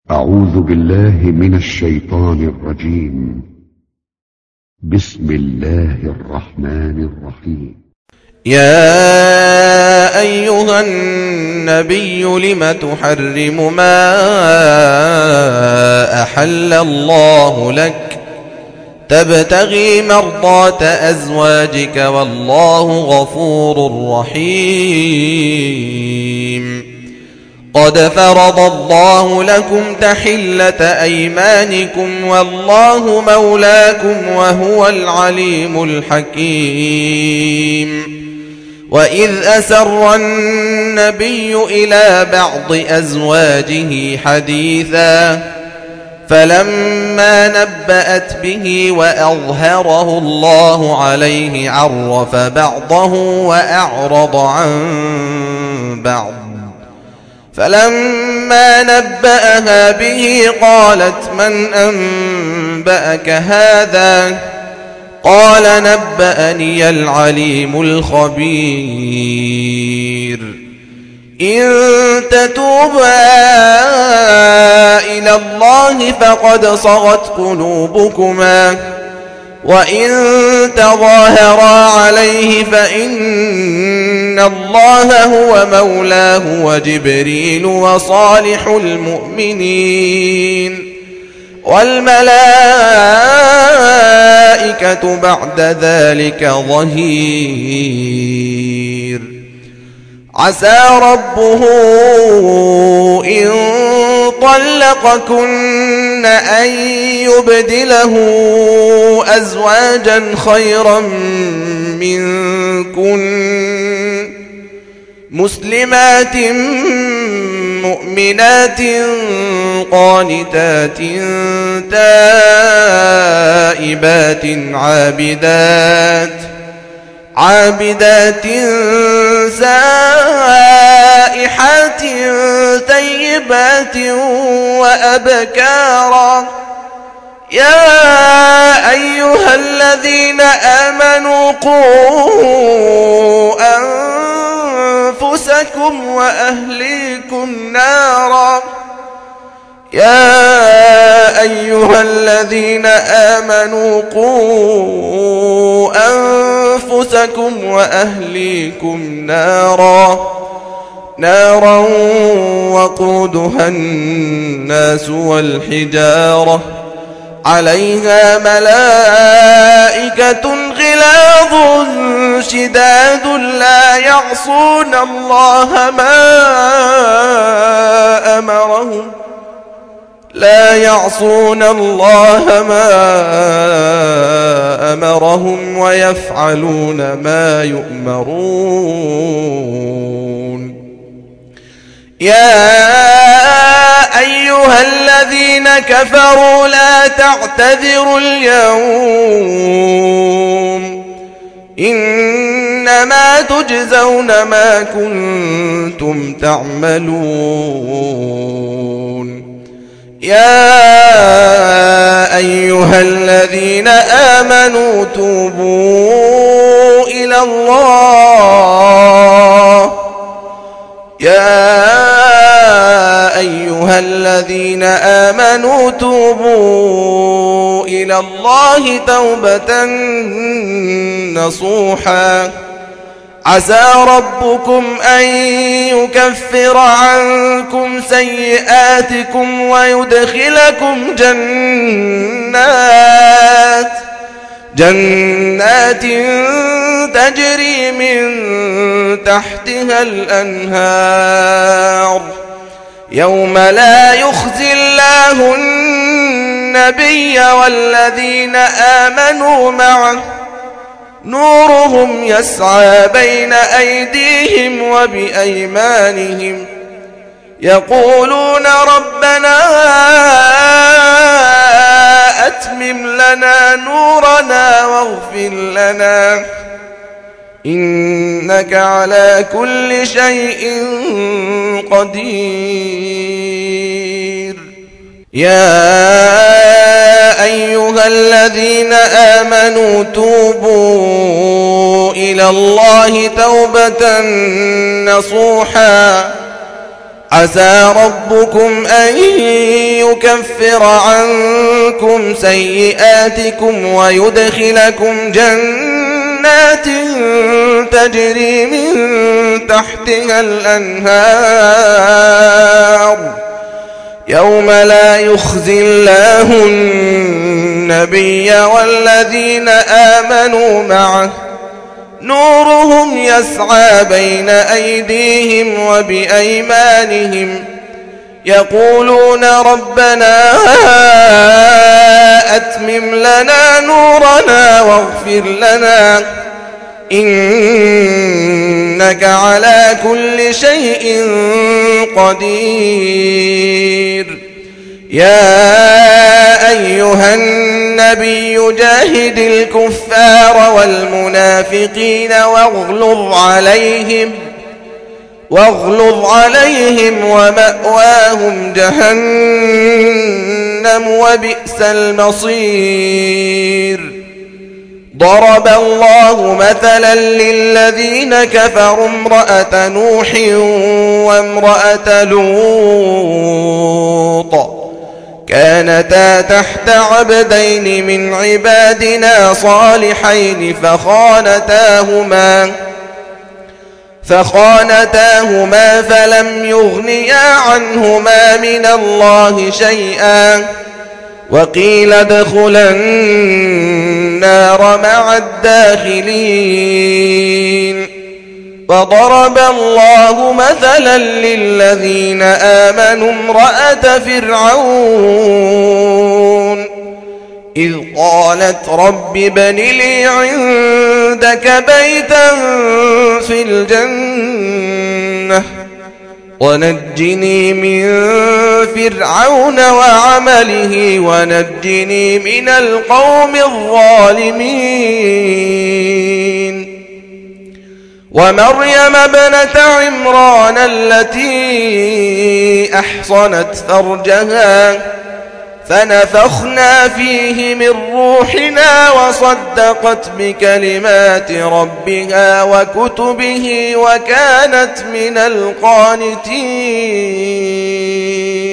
أعوذ بالله من الشيطان الرجيم. بسم الله الرحمن الرحيم. يا أيها النبي لم تحرم ما أحل الله لك تبتغي مرضات أزواجك والله غفور رحيم. قد فرض الله لكم تحلة أيمانكم والله مولاكم وهو العليم الحكيم. وإذ أسر النبي إلى بعض أزواجه حديثا فلما نبأت به وأظهره الله عليه عرف بعضه وأعرض عن بعض. فلما نبأها به قالت من أنبأك هذا؟ قال نبأني العليم الخبير. إن تتوبا إلى الله فقد صغت قلوبكما وإن تظاهرا عليه فإن الله هو مولاه وجبريل وصالح المؤمنين والملائكة بعد ذلك ظهير. عسى ربه إن طلقكن أن يبدله أزواجا خيرا منكن مسلمات مؤمنات قانتات تائبات عابدات سائحات ثيبات وأبكارا. يا أيها الذين آمنوا قوا أنفسكم وأهليكم نارا. يا أيها الذين آمنوا قوا أنفسكم وأهليكم نارا وقودها الناس والحجارة عليها ملائكة غلاظ شداد لا يعصون الله ما أمرهم ويفعلون ما يؤمرون. يا أيها الذين كفروا لا تعتذروا اليوم إنما تجزون ما كنتم تعملون. يا أيها الذين آمنوا توبوا إلى الله. يا أيها الذين آمنوا توبوا إلى الله توبة نصوحا. عسى ربكم أن يكفر عنكم سيئاتكم ويدخلكم جنات تجري من تحتها الأنهار يوم لا يخزي الله النبي والذين آمنوا معه نورهم يسعى بين أيديهم وبأيمانهم يقولون ربنا أتمم لنا نورنا واغفر لنا إنك على كل شيء قدير. يا أيها الذين آمنوا توبوا إلى الله توبة نصوحا عسى ربكم أن ليكفر عنكم سيئاتكم ويدخلكم جنات تجري من تحتها الأنهار يوم لا يخزي الله النبي والذين آمنوا معه نورهم يسعى بين أيديهم وبأيمانهم يقولون ربنا أتمم لنا نورنا واغفر لنا إنك على كل شيء قدير يا أيها النبي جاهد الكفار والمنافقين واغلظ عليهم ومأواهم جهنم وبئس المصير ضرب الله مثلا للذين كفروا امرأة نوح وامرأة لوط كانتا تحت عبدين من عبادنا صالحين فخانتاهما فلم يغنيا عنهما من الله شيئا وقيل ادخلا النار مع الداخلين وضرب الله مثلا للذين آمنوا امرأة فرعون إذ قالت رب ابن لي عندك بيتا في الجنة ونجني من فرعون وعمله ونجني من القوم الظالمين ومريم ابنة عمران التي أحصنت فرجها فنفخنا فيه من روحنا وصدقت بكلمات ربها وكتبه وكانت من القانتين